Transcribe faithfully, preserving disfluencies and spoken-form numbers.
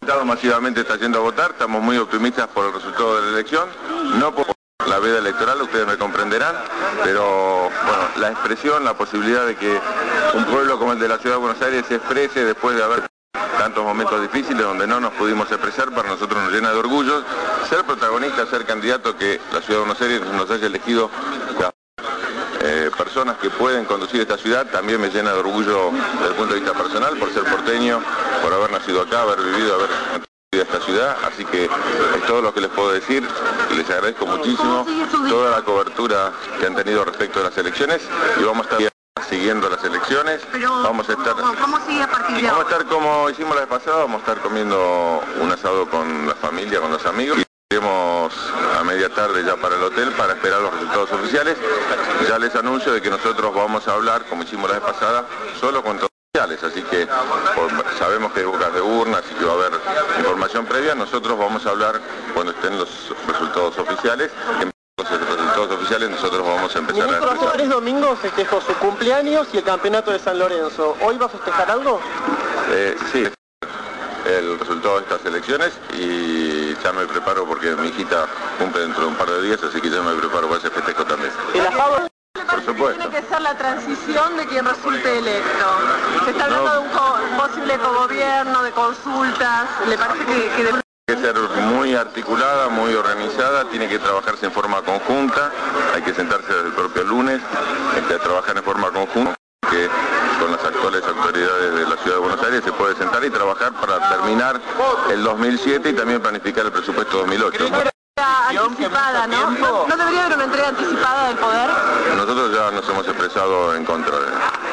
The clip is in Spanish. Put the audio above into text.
Masivamente está yendo a votar, estamos muy optimistas por el resultado de la elección, no por la veda electoral, ustedes me comprenderán, pero bueno, la expresión, la posibilidad de que un pueblo como el de la Ciudad de Buenos Aires se exprese después de haber tantos momentos difíciles donde no nos pudimos expresar, para nosotros nos llena de orgullo ser protagonista, ser candidato, que la Ciudad de Buenos Aires nos haya elegido eh, personas que pueden conducir esta ciudad. También me llena de orgullo desde el punto de vista personal por ser porteño, por haber nacido acá, haber vivido, haber esta ciudad, así que es todo lo que les puedo decir. Les agradezco muchísimo toda la cobertura que han tenido respecto de las elecciones y vamos a estar siguiendo las elecciones. Vamos a estar, ¿cómo sigue a partir de ahora? Vamos a estar como hicimos la vez pasada, vamos a estar comiendo un asado con la familia, con los amigos, y iremos a media tarde ya para el hotel para esperar los resultados oficiales. Ya les anuncio de que nosotros vamos a hablar, como hicimos la vez pasada, solo con todos. Así que por, sabemos que hay bocas de urnas y que va a haber información previa. Nosotros vamos a hablar cuando estén los resultados oficiales. En los resultados oficiales nosotros vamos a empezar Ministro, a expresar. hace tres domingos festejó su cumpleaños y el campeonato de San Lorenzo. ¿Hoy va a festejar algo? Eh, sí, el resultado de estas elecciones y ya me preparo porque mi hijita cumple dentro de un par de días, así que ya me preparo para ese festejo también. ¿El asado? Por supuesto. Tiene que ser la transición de quien resulte electo. Se está hablando no. de un, co un posible cogobierno, de consultas. ¿Le parece que, que debe... Tiene que ser muy articulada, muy organizada, tiene que trabajarse en forma conjunta, hay que sentarse desde el propio lunes, hay que trabajar en forma conjunta, que con las actuales autoridades de la Ciudad de Buenos Aires se puede sentar y trabajar para terminar el dos mil siete y también planificar el presupuesto dos mil ocho. Anticipada, ¿no? ¿no? ¿No debería haber una entrega anticipada del poder? Nosotros ya nos hemos expresado en contra de